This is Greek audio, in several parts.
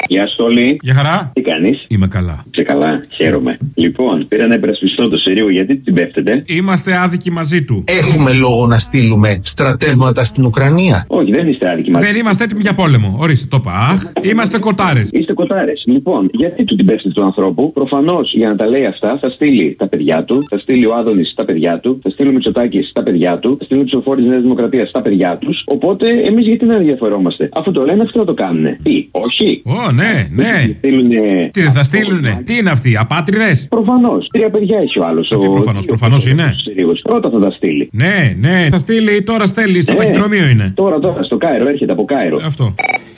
Γεια σου, Τόλι. Γεια χαρά. Τι κάνεις? Είμαι καλά. Σε καλά, χαίρομαι. Λοιπόν, πήρα να υπερασπιστώ το Συρίγο, γιατί την πέφτετε? Είμαστε άδικοι μαζί του. Έχουμε λόγο να στείλουμε στρατεύματα στην Ουκρανία? Όχι, δεν είστε άδικοι μαζί. Δεν είμαστε έτοιμοι για πόλεμο. Ορίστε, το παχ. Είμαστε κοτάρες. Είστε κοτάρες. Λοιπόν, γιατί του την πέφτετε του ανθρώπου? Προφανώς για να τα λέει αυτά θα στείλει τα παιδιά του, θα στείλει ο Άδωνης τα παιδιά του, θα στείλει ο Μητσοτάκης τα παιδιά του, θα στείλει ο Ψηφοφόρης της Νέας Δημοκρατίας τα παιδιά τους. Οπότε εμείς γιατί να ενδιαφερόμαστε? Αφού το λένε, αυτό το κάνουνε. Τι, όχι? Ναι. Τι δεν θα στείλουνε? Τι είναι αυτοί, απάτριδες? Προφανώς. 3 παιδιά έχει ο άλλος. Προφανώς είναι. Πρώτα θα τα στείλει. Ναι, θα στείλει, τώρα στέλνει, στο ταχυδρομείο είναι. Τώρα, στο Κάιρο, έρχεται από Κάιρο. Αυτό.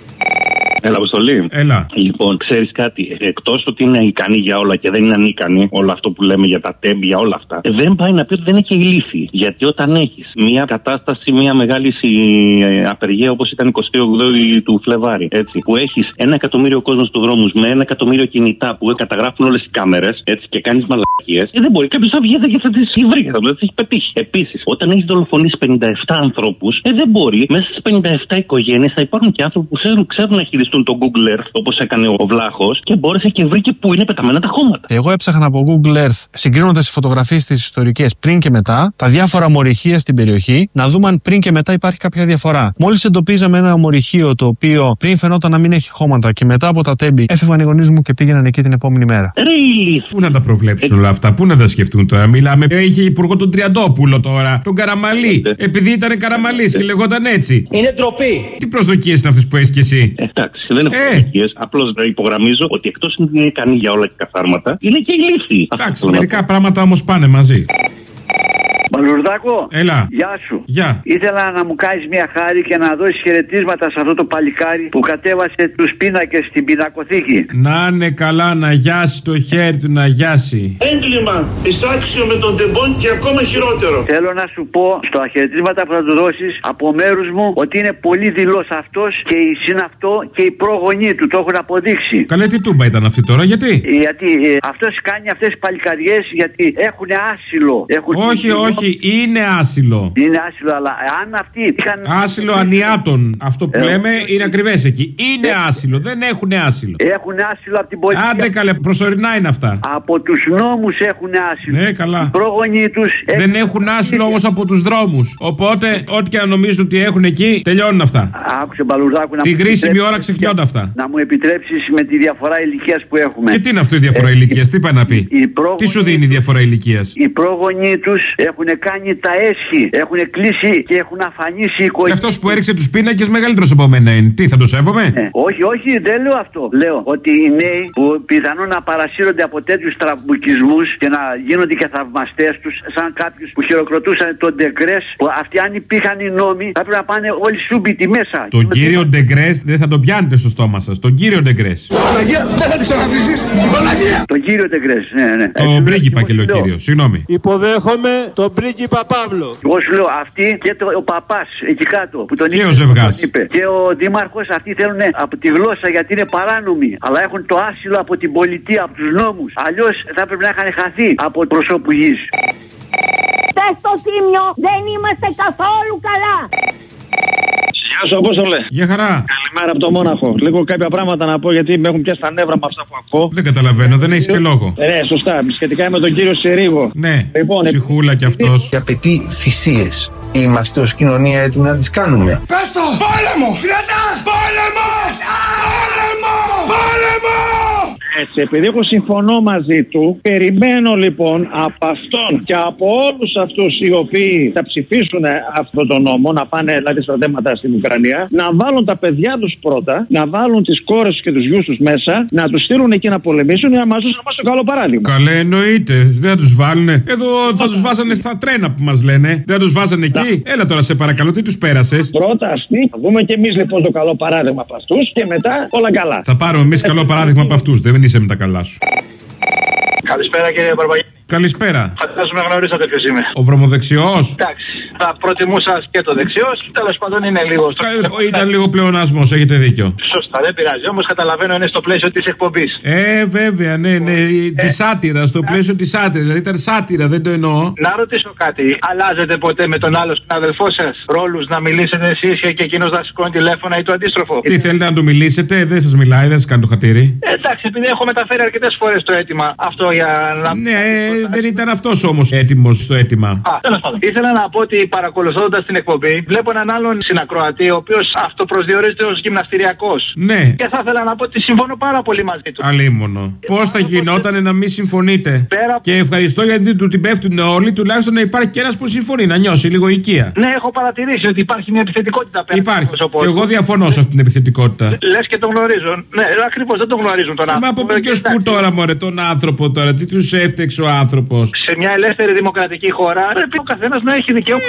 Έλα, Αποστολή. Έλα. Λοιπόν, ξέρεις κάτι? Εκτός ότι είναι ικανή για όλα και δεν είναι ανίκανη, όλο αυτό που λέμε για τα τέμπια, όλα αυτά, δεν πάει να πει ότι δεν έχει λύση. Γιατί όταν έχεις μια κατάσταση, μια μεγάλη απεργία όπως ήταν 28 του Φλεβάρι, έτσι, που έχεις 1 εκατομμύριο κόσμο στους δρόμους με 1 εκατομμύριο κινητά που καταγράφουν όλες οι κάμερες, έτσι, και κάνεις μαλακίες, δεν μπορεί κάποιος να βγει και θα τις βρει, θα τις έχει πετύχει. Επίσης, όταν έχεις δολοφονήσει 57 ανθρώπους, δεν μπορεί μέσα στις 57 οικογένειες θα υπάρχουν και άνθρωποι που ξέρουν να χειριστούν τον Google Earth, όπως έκανε ο Βλάχος, και μπόρεσε και βρήκε που είναι πεταμένα τα χώματα. Εγώ έψαχνα από Google Earth, συγκρίνοντας τις φωτογραφίες τις ιστορικές πριν και μετά, τα διάφορα μορυχεία στην περιοχή, να δούμε αν πριν και μετά υπάρχει κάποια διαφορά. Μόλις εντοπίζαμε ένα μορυχείο το οποίο πριν φαινόταν να μην έχει χώματα και μετά από τα τέμπη έφευγαν οι γονείς μου και πήγαιναν εκεί την επόμενη μέρα. Πού να τα προβλέψουν όλα αυτά, πού να τα σκεφτούν τώρα? Μιλάμε, είχε υπουργό τον Τριαντόπουλο τώρα, τον Καραμαλή. Επειδή ήταν Καραμαλής και λεγόταν έτσι. Είναι ντροπή. Τι προσδοκίες είναι αυτές που έχεις κι εσύ? Εντάξει, δεν είναι προσδοκίες. Απλώς υπογραμμίζω ότι εκτός είναι ικανή για όλα και καθάρματα, είναι και ηλίθιη. Εντάξει, μερικά πράγματα όμως πάνε μαζί. Μπαλουρδάκο, έλα. Γεια σου. Γεια. Ήθελα να μου κάνεις μια χάρη και να δώσεις χαιρετίσματα σε αυτό το παλικάρι που κατέβασε τους πίνακες στην πινακοθήκη. Να είναι καλά, να γιάσει το χέρι του, να γιάσει. Έγκλημα, εισάξιο με τον τεμπόν και ακόμα χειρότερο. Θέλω να σου πω στα χαιρετίσματα που θα του δώσεις από μέρους μου ότι είναι πολύ δειλός αυτός και η συναυτό και οι πρόγονοί του το έχουν αποδείξει. Καλέ, τι τούμπα ήταν αυτή τώρα, γιατί? Γιατί αυτός κάνει αυτές τις παλικαριές γιατί έχουν άσυλο. Όχι, είναι άσυλο. Είναι άσυλο, αλλά αν αυτοί είχαν. Άσυλο ανιάτων. Αυτό που λέμε είναι ακριβές εκεί. Είναι άσυλο, δεν έχουν άσυλο. Έχουν άσυλο από την πολιτεία. Άντε καλέ, προσωρινά είναι αυτά. Από τους νόμους έχουν άσυλο. Ναι, καλά. Οι πρόγονοι τους. Δεν έχουν άσυλο όμως από τους δρόμους. Οπότε, ό,τι και να νομίζουν ότι έχουν εκεί, τελειώνουν αυτά. Άκουσε, Μπαλουρδάκου, να την κρίσιμη ώρα ξεχνιόνται αυτά. Να μου επιτρέψεις με τη διαφορά ηλικίας που έχουμε. Και τι είναι αυτό η διαφορά ηλικίας, τι πάει να πει? Τι σου δίνει η διαφορά ηλικίας? Οι πρόγονοι τους έχουν κάνει τα έσχη, έχουν κλείσει και έχουν αφανίσει η οικογένεια. Και αυτός που έριξε τους πίνακες μεγαλύτερος από μένα είναι. Τι, θα το σέβομαι? Όχι, δεν λέω αυτό. Λέω ότι οι νέοι που πιθανόν να παρασύρονται από τέτοιους τραμπουκισμούς και να γίνονται και θαυμαστές τους, σαν κάποιους που χειροκροτούσαν τον Ντεγκρές, που αυτοί αν υπήρχαν οι νόμοι θα πρέπει να πάνε όλοι σούμπιτοι μέσα. Τον κύριο Ντεγκρές δεν θα τον πιάνετε στο στόμα σας. Τον κύριο Ντεγκρές. Παναγία, δεν θα τη ξαναβρίζεις. Παναγία. Τον κύριο Ντεγκρές, ναι. Το πρίγκιπα και λέω κύριο, συγγνώμη. Υποδέχομαι τον πρίγκιπα Παύλο. Εγώ σου λέω αυτοί και ο παπάς εκεί κάτω που τον και ο Ζευγάς και ο δήμαρχος, αυτοί θέλουν από τη γλώσσα γιατί είναι παράνομοι, αλλά έχουν το άσυλο από την πολιτεία, από τους νόμους. Αλλιώς θα πρέπει να είχαν χαθεί από προσώπου γης. Πες στο Τίμιο, δεν είμαστε καθόλου καλά. Γεια σου, Απόστολε. Γεια χαρά. Καλημέρα από το Μόναχο. Λίγο κάποια πράγματα να πω γιατί με έχουν πιάσει τα νεύρα με αυτά που ακούω. Δεν καταλαβαίνω, δεν έχεις και λόγο. Ναι, σωστά. Σχετικά με τον κύριο Συρίγο. Ναι, λοιπόν, ψυχούλα κι αυτός. Και απαιτεί θυσίες. Είμαστε ως κοινωνία έτοιμοι να τις κάνουμε? Πες το! Πόλεμο! Κρατά! Πόλεμο! Πόλεμο! Πόλεμο! Έτσι, επειδή εγώ συμφωνώ μαζί του, περιμένω λοιπόν από αυτόν και από όλους αυτούς οι οποίοι θα ψηφίσουν αυτό το νόμο, να πάνε δηλαδή στρατεύματα στην Ουκρανία, να βάλουν τα παιδιά τους πρώτα, να βάλουν τις κόρες τους και τους γιους τους μέσα, να τους στείλουν εκεί να πολεμήσουν για να μας δώσουν το καλό παράδειγμα. Καλέ, εννοείται. Δεν θα τους βάλουνε. Εδώ θα τους βάζανε στα τρένα που μας λένε. Δεν θα τους βάζανε εκεί. Έλα τώρα, σε παρακαλώ, τι τους πέρασες? Πρώτα αυτοί, θα δούμε και εμείς λοιπόν το καλό παράδειγμα από αυτούς και μετά όλα καλά. Θα πάρουμε εμείς καλό παράδειγμα από αυτούς. Δεν είσαι με τα καλά σου. Καλησπέρα κύριε Μπαρμπαγιάννη. Καλησπέρα. Φαντάζομαι γνωρίσατε ποιος είμαι. Ο βρωμοδεξιός. Εντάξει. Θα προτιμούσα και το δεξιό. Τέλος πάντων είναι λίγο. Ήταν λίγο πλεονασμός, έχετε δίκιο. Σωστά, δεν πειράζει. Όμως καταλαβαίνω είναι στο πλαίσιο της εκπομπής. Βέβαια, ναι. Τη σάτυρα, στο πλαίσιο της σάτυρας. Δηλαδή ήταν σάτυρα, δεν το εννοώ. Να ρωτήσω κάτι. Αλλάζετε ποτέ με τον άλλο συναδελφό σας ρόλους να μιλήσετε εσείς και εκείνος να σηκώνει τηλέφωνα ή το αντίστροφο? Τι θέλετε να του μιλήσετε, δεν σας μιλάει, δεν σας κάνει το χατήρι. Εντάξει, επειδή έχω μεταφέρει αρκετές φορές το αίτημα αυτό για να. Ναι, δεν ήταν αυτός όμως έτοιμος στο αίτημα. Τέλος πάντων. Ήθελα να πω ότι παρακολουθώντας την εκπομπή, βλέπω έναν άλλον συνακροατή, ο οποίος αυτοπροσδιορίζεται ως γυμναστηριακός. Ναι. Και θα ήθελα να πω ότι συμφωνώ πάρα πολύ μαζί του. Αλίμονο. Πώς θα γινόταν να μην συμφωνείτε? Και ευχαριστώ γιατί του την πέφτουν όλοι, τουλάχιστον να υπάρχει και ένας που συμφωνεί, να νιώσει λίγο οικία. Ναι, έχω παρατηρήσει ότι υπάρχει μια επιθετικότητα πέρα. Υπάρχει. Και εγώ διαφωνώ σε αυτή την επιθετικότητα. Λες και τον γνωρίζουν. Ναι, ακριβώς δεν τον γνωρίζουν τον άνθρωπο. Μα από πού και ως πού τώρα, μωρέ, τον άνθρωπο τώρα, τι τους έφτιαξε ο άνθρωπος? Σε μια ελεύθερη δημοκρατική χώρα πρέπει ο καθένας να έχει δικαίωμα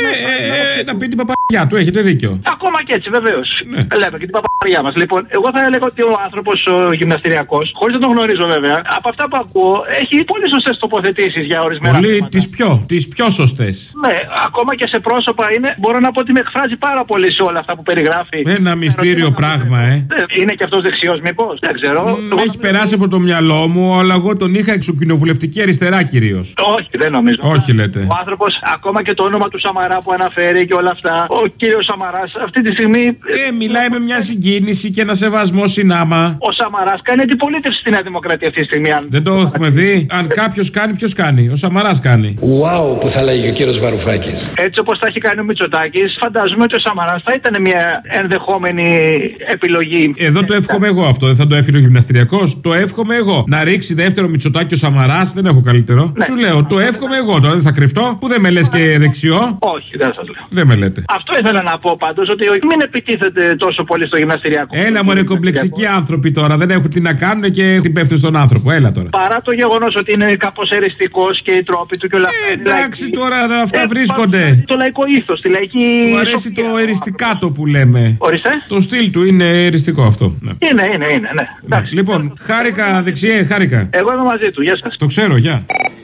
να πει την παπαγιά του, έχετε δίκιο. Ακόμα και έτσι, βεβαίως. Λέμε και την παπαγιά μας. Λοιπόν, εγώ θα έλεγα ότι ο άνθρωπος ο γυμναστηριακός, χωρίς να τον γνωρίζω βέβαια, από αυτά που ακούω, έχει πολύ σωστές τοποθετήσεις για ορισμένα θέματα. Τις πιο σωστές. Ναι, ακόμα και σε πρόσωπα είναι, μπορώ να πω ότι με εκφράζει πάρα πολύ σε όλα αυτά που περιγράφει. Ένα μυστήριο πράγμα, Είναι και αυτός δεξιός, μήπως? Δεν ξέρω. Έχει περάσει από το μυαλό μου, αλλά εγώ τον είχα εξοκοινοβουλευτική αριστερά κυρίως. Όχι, δεν νομίζω. Όχι, λέτε. Ο άνθρωπος, ακόμα και το όνομα του Σαμαρά που αναφέρει και όλα αυτά, ο κύριος Σαμαράς αυτή τη στιγμή. Μιλάει με μια συγκίνηση και ένα σεβασμό συνάμα. Ο Σαμαράς κάνει αντιπολίτευση στη Νέα Δημοκρατία αυτή τη στιγμή. Δεν το έχουμε δει. Αν κάποιος κάνει, ποιος κάνει? Ο Σαμαράς κάνει. Wow, που θα λέγει ο κύριος Βαρουφάκης. Έτσι όπως τα έχει κάνει ο Μητσοτάκης, φαντάζομαι ότι ο Σαμαράς θα ήταν μια ενδεχόμενη επιλογή. Εδώ το εύχομαι εγώ αυτό. Δεν θα το έφυγε ο γυμναστηριακός. Το εύχομαι εγώ. Να ρίξει δεύτερο Μητσοτάκη ο Σαμαράς, δεν έχω καλύτερο. Σου λέω, το εύχομαι εγώ τώρα. Δεν θα κρυφτώ. Που δεν με λες και δεξιό. Όχι, δεν σας λέω. Δεν με λέτε. Αυτό ήθελα να πω πάντως, ότι μην επιτίθεται τόσο πολύ στο γυμναστηριακό. Έλα μωρέ, κομπλεξικοί άνθρωποι τώρα. Δεν έχουν τι να κάνουν και την πέφτουν στον άνθρωπο. Έλα τώρα. Παρά το γεγονός ότι είναι κάπως εριστικός και οι τρόποι του και όλα αυτά. Εντάξει τώρα, αυτά βρίσκονται. Το λαϊκό ήθος, τη λαϊκή. Μου αρέσει το εριστικάτο που λέμε. Ορίστε. Το στυλ του είναι εριστικό αυτό. Ναι. Είναι, ναι. Λοιπόν, χάρηκα δεξιέ, χάρηκα. Εγώ είμαι μαζί του, γεια σας. Το ξέρω, γεια.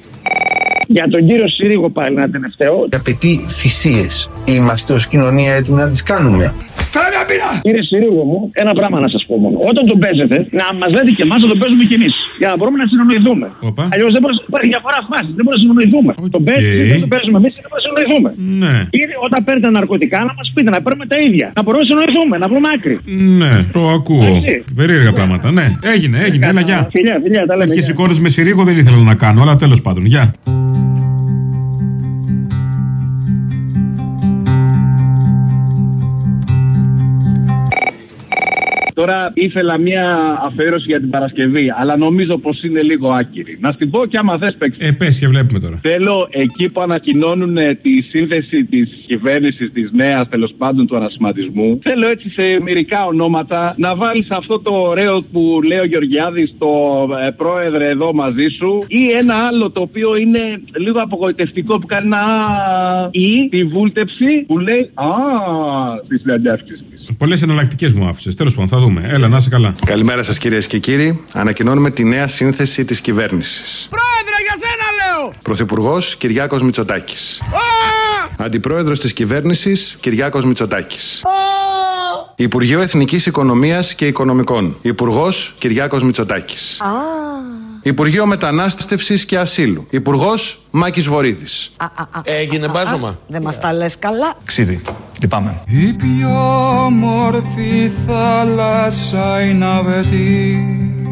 Για τον κύριο Συρίγο πάλι ένα τελευταίο. Απαιτεί θυσίες. Είμαστε ως κοινωνία έτοιμοι να τις κάνουμε. Κύριε Συρίγο μου, ένα πράγμα να σας πω μόνο. Όταν τον παίζετε, να μας λέτε και εμάς να τον παίζουμε κι εμείς. Για να μπορούμε να συνεννοηθούμε. Αλλιώς δεν υπάρχει διαφορά φάση. Δεν μπορούμε να συνεννοηθούμε. Τον παίζουμε, δεν τον παίζουμε εμείς, δεν μπορούμε να συνεννοηθούμε. Ναι. Ήδη όταν παίρνετε ναρκωτικά να μας πείτε, να παίρνουμε τα ίδια. Να μπορούμε να συνεννοηθούμε, να βρούμε άκρη. Ναι, το ακούω. Περίεργα πράγματα, ναι. Έγινε, έλα, γεια. Φιλιά, τα λέμε. Τέτοιες εικόνες με Συρίγο δεν ήθελα να κάνω, αλλά τέλος πάντων, γεια. Τώρα ήθελα μια αφιέρωση για την Παρασκευή, αλλά νομίζω πως είναι λίγο άκυρη. Να στην πω και άμα θες παίξεις. Πες και βλέπουμε τώρα. Θέλω εκεί που ανακοινώνουν τη σύνθεση της κυβέρνησης της νέας, τέλος πάντων του ανασχηματισμού, θέλω έτσι σε μερικά ονόματα να βάλεις αυτό το ωραίο που λέει ο Γεωργιάδης, το πρόεδρε εδώ μαζί σου, ή ένα άλλο το οποίο είναι λίγο απογοητευτικό που κάνει ένα ή τη βούλτεψη που λέει στις συνεντεύξεις. Πολλές εναλλακτικές μου άφησες. Τέλος πάντων, θα δούμε. Έλα, να είσαι καλά. Καλημέρα σας κυρίες και κύριοι. Ανακοινώνουμε τη νέα σύνθεση της κυβέρνησης. Πρόεδρε, για σένα λέω! Πρωθυπουργός Κυριάκος Μητσοτάκης. Αντιπρόεδρος της κυβέρνησης Κυριάκος Μητσοτάκης. Υπουργείο Εθνικής Οικονομίας και Οικονομικών. Υπουργός Κυριάκος Μητσοτάκης. Υπουργείο Μετανάστευσης και Ασύλου. Υπουργός Μάκης Βορίδης. Έγινε μπάζωμα. Δεν μας τα λες καλά. Ξίδι. Λυπάμαι. Η πιο όμορφη θάλασσα είναι αβετή,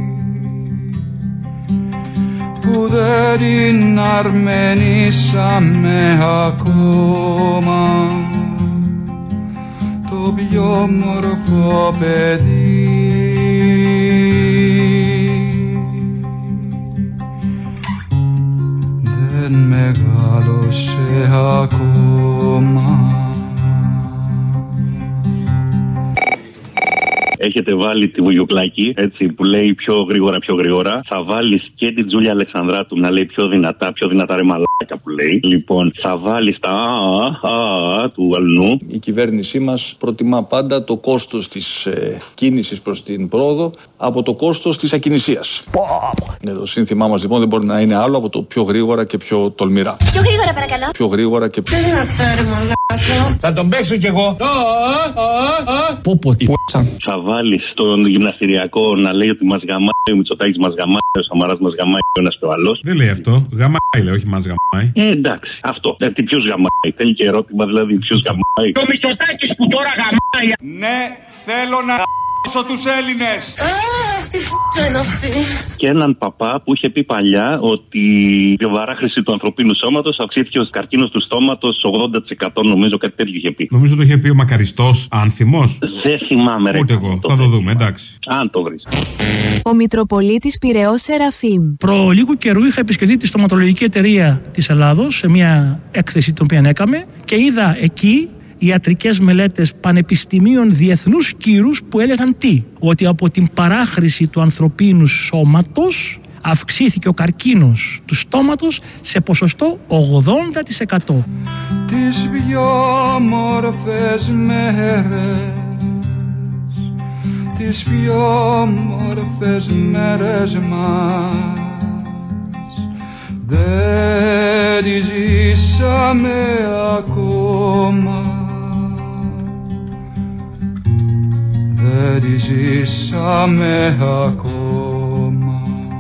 που δεν την αρμενήσαμε ακόμα, το πιο όμορφο παιδί. Δεν μεγάλωσε ακόμα. Έχετε βάλει τη Βουγιουκλάκη, έτσι, που λέει πιο γρήγορα. Θα βάλεις και την Τζούλια Αλεξανδράτου να λέει πιο δυνατά ρε μαλάκα που λέει. Λοιπόν, θα βάλεις τα του Αλνού. Η κυβέρνησή μας προτιμά πάντα το κόστος της κίνησης προς την πρόοδο από το κόστος της ακινησίας. Το σύνθημά μας λοιπόν δεν μπορεί να είναι άλλο από το πιο γρήγορα και πιο τολμηρά. Πιο γρήγορα παρακαλώ. Πιο γρήγορα και πιο δυνατά ρε μαλάκα. Θα τον παίξω κι εγώ. Θα βάλει στον γυμναστηριακό να λέει ότι μας γαμάει ο Μητσοτάκης, μας γαμάει ο Σαμαράς, μας γαμάει ο ένας και ο άλλος. Δεν λέει αυτό. Γαμάει λέει, όχι μας γαμάει. Εντάξει, αυτό. Τι ποιος γαμάει. Θέλει και ερώτημα δηλαδή ποιος γαμάει. Το Μητσοτάκης που τώρα γαμάει. Ναι, θέλω να γαμίσω τους Έλληνες. Τι φ***α είναι αυτή. Και έναν παπά που είχε πει παλιά ότι η βαράχρηση του ανθρωπίνου σώματος αυξήθηκε ο καρκίνος του στόματος 80%, νομίζω κάτι τέτοιο είχε πει. Νομίζω το είχε πει ο Μακαριστός Άνθιμος. Δεν θυμάμαι ρε. Ούτε εγώ, θα το δούμε, εντάξει. Αν το βρεις. Ο Μητροπολίτης Πειραιώς Σεραφείμ. Προ λίγου καιρού είχα επισκεφτεί τη στοματολογική εταιρεία της Ελλάδος σε μια έκθεση την οποία έκαμε και είδα εκεί ιατρικές μελέτες πανεπιστημίων διεθνούς κύρους που έλεγαν τι? Ότι από την παράχρηση του ανθρωπίνου σώματος αυξήθηκε ο καρκίνος του στόματος σε ποσοστό 80%. Τις πιο όμορφες μέρες, τις πιο όμορφες μέρες μας δεν τις ζήσαμε ακόμα. Δεν τις ζήσαμε ακόμα.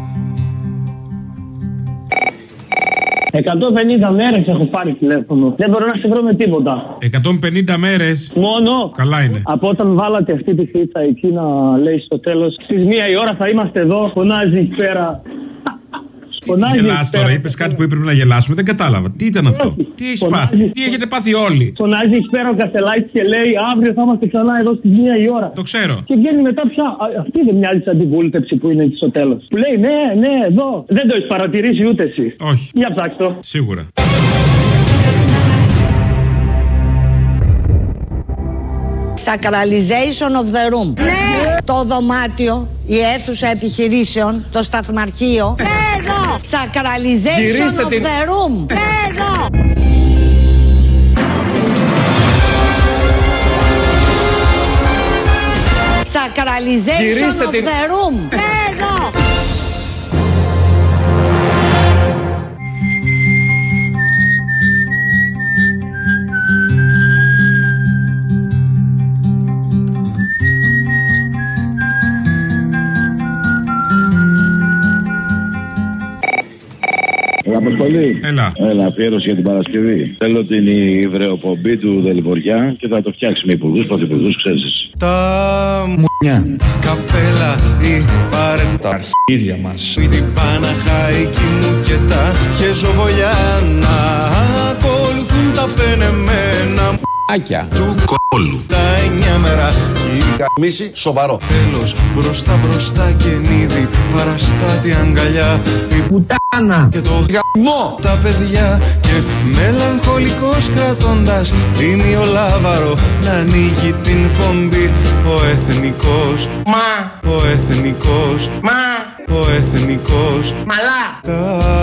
150 μέρες έχω πάρει τηλέφωνο. Δεν μπορώ να σε βρω με τίποτα. 150 μέρες. Μόνο. Καλά είναι. Από όταν βάλατε αυτή τη φίτσα εκεί να λέει στο τέλος στις 1 η ώρα θα είμαστε εδώ. Φωνάζει εκεί πέρα. Τι γελάς τώρα, είπες κάτι που έπρεπε να γελάσουμε, δεν κατάλαβα. Τι ήταν αυτό, τι έχεις πάθει, τι έχετε πάθει όλοι. Φωνάζει εκεί πέρα ο Καστελάκης και λέει αύριο θα είμαστε ξανά εδώ στις 1 η ώρα. Το ξέρω. Και βγαίνει μετά πια. Αυτή δεν μοιάζει σαν την βούλτεψη που είναι εκεί στο τέλος. Που λέει ναι, εδώ. Δεν το έχεις παρατηρήσει ούτε εσύ. Όχι. Για ψάξτε το. Σίγουρα. Sacralization of the room. Ναι. Το δωμάτιο, η αίθουσα επιχειρήσεων, το σταθμαρχείο. Εδώ. Sacralization of the room. Εδώ. Sacralization of the room. Εδώ. Αποστολή. Έλα, αφιέρωση για την Παρασκευή. Θέλω την ιδρεοπομπή του Δελιβοριά και θα το φτιάξουμε υπουργούς, πρωθυπουργούς, ξέρεις. Τα μουνιά, καπέλα ή παρέτα. Τα αρχίδια μας. Την Παναχαϊκή μου και τα χεζοβολιάνα. Ακολουθούν τα πενεμένα Άκια του κόλου. Τα 9 μέρα μίση σοβαρό. Τέλος μπροστά και νίδι παραστάτη αγκαλιά. Η πουτάνα και το γαμό. Τα παιδιά και μελαγχολικός κρατώντας ημιολάβαρο να ανοίγει την πομπή. Ο εθνικός ο εθνικός ο εθνικός Μαλά.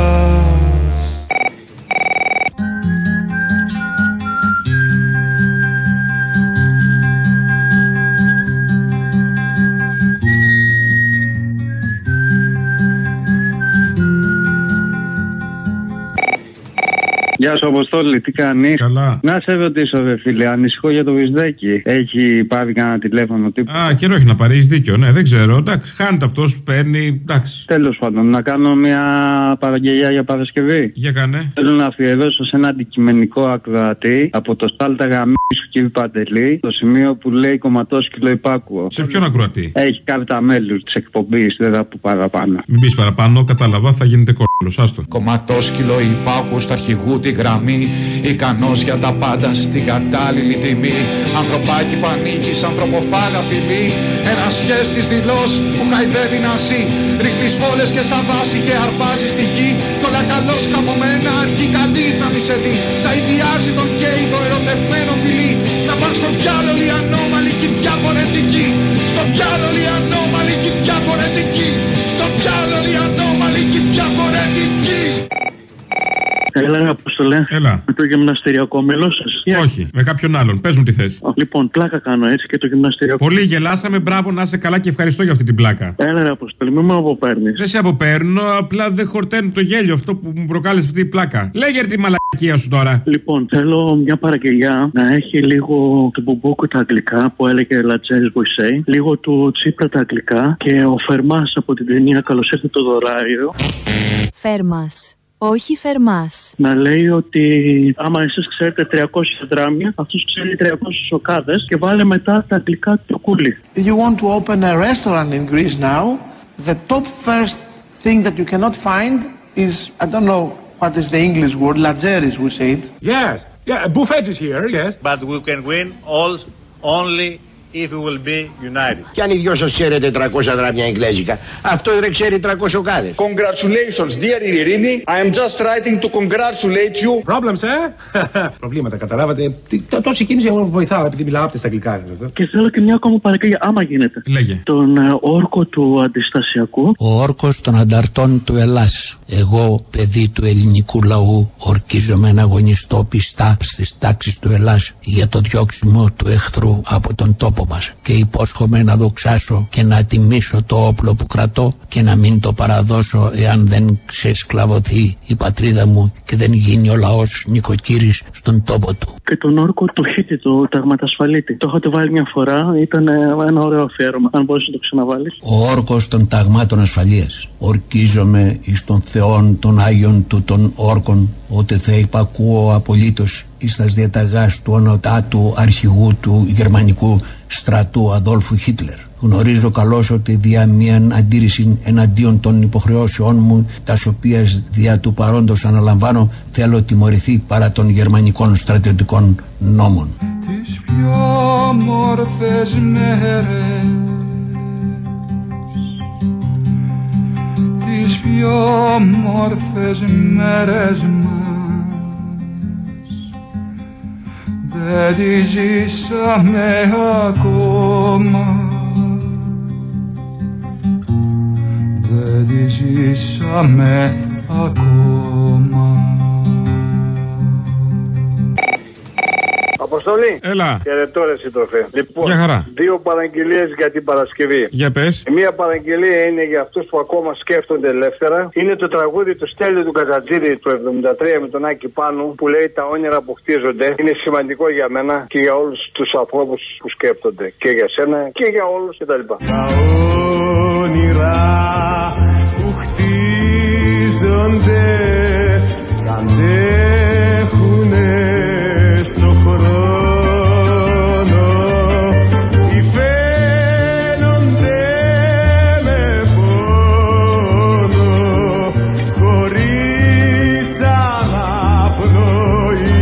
Γεια σου, Αποστόλη, τι κάνεις? Καλά. Να σε ρωτήσω, δε φίλε, ανησυχώ για το Βυσδέκη. Έχει πάρει κανένα τηλέφωνο τίποτα? Α, καιρό έχει να πάρει, έχεις δίκιο. Ναι, δεν ξέρω. Εντάξει, χάνεται αυτός, παίρνει. Εντάξει. Τέλος πάντων, να κάνω μια παραγγελιά για Παρασκευή. Για κάνε. Θέλω να αφιερώσω σε ένα αντικειμενικό ακροατή από το Στάλτα Γαμίσου κύριε Παντελή, το σημείο που λέει κομματόσκυλο υπάκουο. Σε ποιον ακροατή? Έχει κάποια μέλους της εκπομπής, δεν θα πω παραπάνω. Μην πεις παραπάνω, κατάλαβα, θα γίνεται κόλλος. Άστο. Κομματόσκυλο υπάκουο στα αρχηγού τη γραμμή. Ικανός για τα πάντα στην κατάλληλη τιμή. Ανθρωπάκι που ανήκεις, ανθρωποφάγα φιλή. Ένας σχέστης δηλός που χαϊδεύει να ζει. Ρίχνεις φόλες και στα βάση και αρπάζει στη γη. Κι όλα καλώς καμωμένα αρκεί κανείς να μη σε δει. Σαϊδιάζει τον γκέι το ερωτευμένο φιλί. Να πάνε στο διάλογο οι ανώμαλοι και οι διαφορετικοί. Στο διάλογο οι ανώμαλοι και οι διαφορετικοί. Στο διάλογο οι ανώμαλοι και οι διαφορετικοί. Έλα, Απόστολε. Έλα. Με το γυμναστηριακό μέλο σα. Όχι, με κάποιον άλλον. Πες μου τη θέση. Λοιπόν, πλάκα κάνω έτσι και το γυμναστηριακό. Πολύ γελάσαμε, μπράβο, να είσαι καλά και ευχαριστώ για αυτή την πλάκα. Έλα, ρε Απόστολε, μην με αποπαίρνει. Δεν σε αποπαίρνω, απλά δεν χορταίνω το γέλιο αυτό που μου προκάλεσε αυτή η πλάκα. Λέγε τη μαλακία σου τώρα. Λοιπόν, θέλω μια παραγγελιά να έχει λίγο του Μπουμπούκου τα αγγλικά που έλεγε Λατζέρι Βοησέη, λίγο του Τσίπρα τα αγγλικά και ο Φερμάς από την ταινία Καλώς ήρθε το δωράριο. Φερμάς. Όχι Φερμάς. Να λέει ότι άμα εσείς ξέρετε 300 δράμια, αυτός ξέρει 300 σοκάδες και βάλε μετά τα αγγλικά του κούλι. If you want to open a restaurant in Greece now, the top first thing that you cannot find is, I don't know what is the English word, Lageris we say it. Yes, yeah, buffet is here, yes. But we can win all only if we will be united. Κι αν οι δυο σας ξέρετε 300 δράμια εγγλέζικα, αυτό δεν ξέρει 300 σοκάδες. Congratulations, dear Ειρήνη. I am just writing to congratulate you. Problems, Προβλήματα, καταλάβατε. Τόση κίνηση εγώ βοηθάω επειδή μιλάω από τα αγγλικά. Και θέλω και μια ακόμα παραγγελία, άμα γίνεται. Λέγε. Τον όρκο του αντιστασιακού. Ο όρκος των ανταρτών του Ελλάς. Εγώ, παιδί του ελληνικού λαού, ορκίζομαι να αγωνιστώ πιστά στις τάξεις του Ελλάς για το διώξιμο του εχθρού από τον τόπο μας και υπόσχομαι να δοξάσω και να τιμήσω το όπλο που κρατώ και να μην το παραδώσω εάν δεν ξεσκλαβωθεί η πατρίδα μου και δεν γίνει ο λαός νοικοκύρης στον τόπο του. Και τον όρκο του Χίτη, του ταγματασφαλίτη. Το είχατε βάλει μια φορά, ήταν ένα ωραίο αφιέρωμα. Αν μπορείς να το ξαναβάλεις. Ο όρκος των ταγμάτων ασφαλείας. Ορκίζομαι εις τον Θεόν των Άγιων του των όρκων ότι θα υπακούω απολύτως εις τας διαταγάς του ονοτάτου αρχηγού του γερμανικού στρατού Αδόλφου Χίτλερ. Γνωρίζω καλώς ότι δια μίαν αντίρρηση εναντίον των υποχρεώσεών μου, τας οποίας δια του παρόντος αναλαμβάνω, θέλω τιμωρηθεί παρά των γερμανικών στρατιωτικών νόμων. Τις πιο όμορφες μέρες, τις πιο όμορφες μέρες μας δεν τις ζήσαμε ακόμα. Δεν τη ζήσαμε ακόμα. Αποστολή. Έλα. Χαιρετώ ρε συντροφέ. Λοιπόν, για χαρά. 2 παραγγελίες για την Παρασκευή. Για πες. Μία παραγγελία είναι για αυτούς που ακόμα σκέφτονται ελεύθερα. Είναι το τραγούδι του Στέλιου του Καζατζίδη του 73 με τον Άκη Πάνου που λέει τα όνειρα που χτίζονται. Είναι σημαντικό για μένα και για όλους τους ανθρώπους που σκέφτονται. Και για σένα και για όλους κτλ. Τα όνειρα που χτίζονται κατέχουνε στο χρόνο, υφαίνονται με πόνο χωρίς αναπνοή.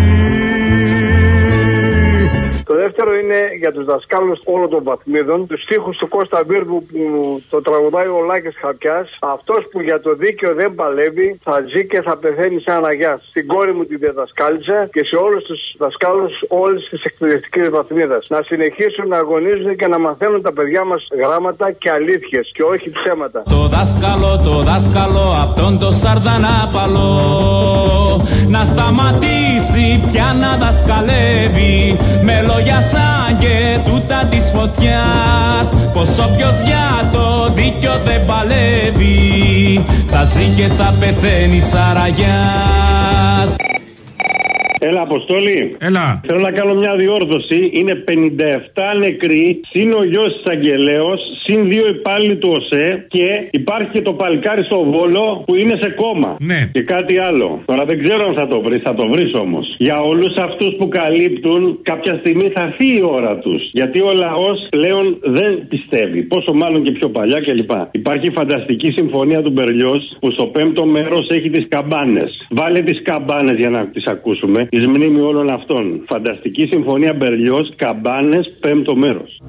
Το δεύτερο είναι για τους δασκάλους όλων των βαθμίδων, τους στίχους του Κώστα Βίρβου που το τραγουδάει ο Λάκης Χαπιάς. Αυτός που για το δίκαιο δεν παλεύει θα ζει και θα πεθαίνει σαν αγιάς. Στην κόρη μου τη διδασκάλισα και σε όλους τους δασκάλους όλης της εκπαιδευτικής βαθμίδας. Να συνεχίσουν να αγωνίζονται και να μαθαίνουν τα παιδιά μας γράμματα και αλήθειες και όχι ψέματα. Το δάσκαλο αυτόν το σαρδανάπαλο να σταματήσει πια να δασκαλεύει με λόγια σαν και τούτα της φωτιάς, πως όποιος για το δίκιο δεν παλεύει θα ζει και θα πεθαίνει σαραγιάς. Έλα, Αποστόλη. Έλα. Θέλω να κάνω μια διόρθωση. Είναι 57 νεκροί, συν ο γιος της Αγγελέως, συν 2 υπάλληλοι του ΟΣΕ και υπάρχει και το παλικάρι στο Βόλο που είναι σε κόμμα. Ναι. Και κάτι άλλο. Τώρα δεν ξέρω αν θα το βρεις, θα το βρεις όμως. Για όλους αυτούς που καλύπτουν, κάποια στιγμή θα έρθει η ώρα τους. Γιατί ο λαός πλέον δεν πιστεύει. Πόσο μάλλον και πιο παλιά κλπ. Υπάρχει η φανταστική συμφωνία του Μπερλιός που στο 5ο μέρος έχει τις καμπάνες. Βάλε τις καμπάνες για να τις ακούσουμε. Εις μνήμη όλων αυτών. Φανταστική συμφωνία Μπερλιός, καμπάνες, 5ο μέρος.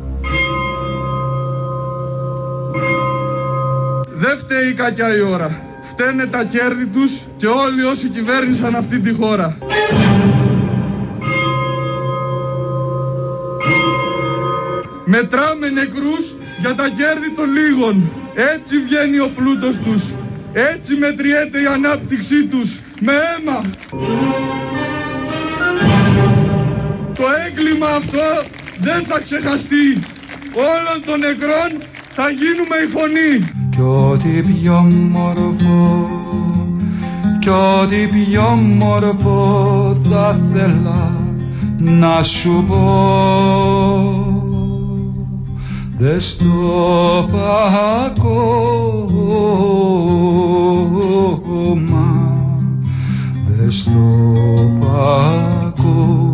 Δεν φταίει η κακιά η ώρα. Φταίνε τα κέρδη τους και όλοι όσοι κυβέρνησαν αυτή τη χώρα. Μετράμε νεκρούς για τα κέρδη των λίγων. Έτσι βγαίνει ο πλούτος τους. Έτσι μετριέται η ανάπτυξή τους. με αίμα. Το έγκλημα αυτό δεν θα ξεχαστεί. Όλων των νεκρών θα γίνουμε η φωνή. Κι ό,τι πιο μορφό, κι ό,τι πιο μορφό θα θέλα να σου πω. Δες στο πακόμα, δες στο πακόμα.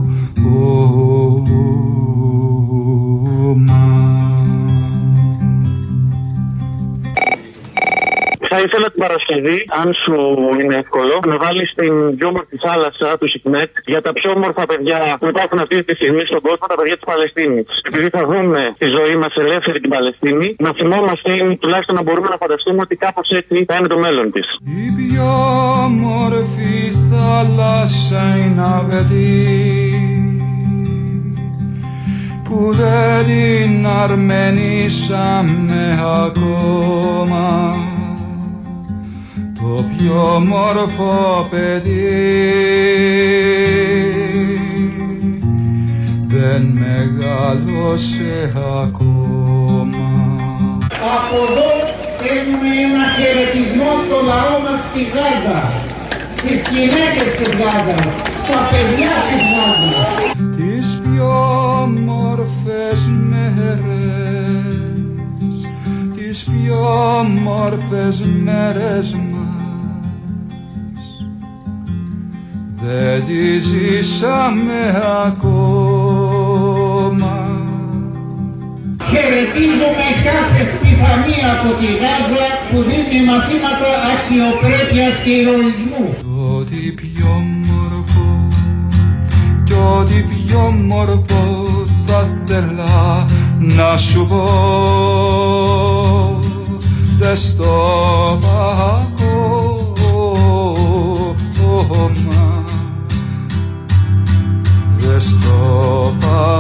Θα ήθελα την Παρασκευή, αν σου είναι εύκολο, να βάλεις την πιο όμορφη θάλασσα του Σικνέτ για τα πιο όμορφα παιδιά που υπάρχουν αυτή τη στιγμή στον κόσμο, τα παιδιά της Παλαιστίνης. Επειδή θα δούμε τη ζωή μας ελεύθερη την Παλαιστίνη, να θυμόμαστε ή τουλάχιστον να μπορούμε να φανταστούμε ότι κάπως έτσι θα είναι το μέλλον της. Η πιο όμορφη θάλασσα είναι αυτή που δεν την αρμενήσαμε ακόμα. Το πιο μόρφο παιδί δεν μεγάλωσε ακόμα. Από εδώ στέλνουμε ένα χαιρετισμό στο λαό μας στη Γάζα, στις γυναίκες της Γάζας, στα παιδιά της Γάζας. Τις πιο όμορφες μέρες, τις πιο όμορφες μέρες μας δεν τις ζήσαμε ακόμα. Χαιρετίζουμε κάθε σπιθανή από τη Γάζα που δίνει μαθήματα αξιοπρέπειας και ηρωισμού. Ό,τι πιο μορφό, κι ό,τι πιο μορφό θα θέλα να σου πω. Δες στο πακόμα, δες στο πακόμα.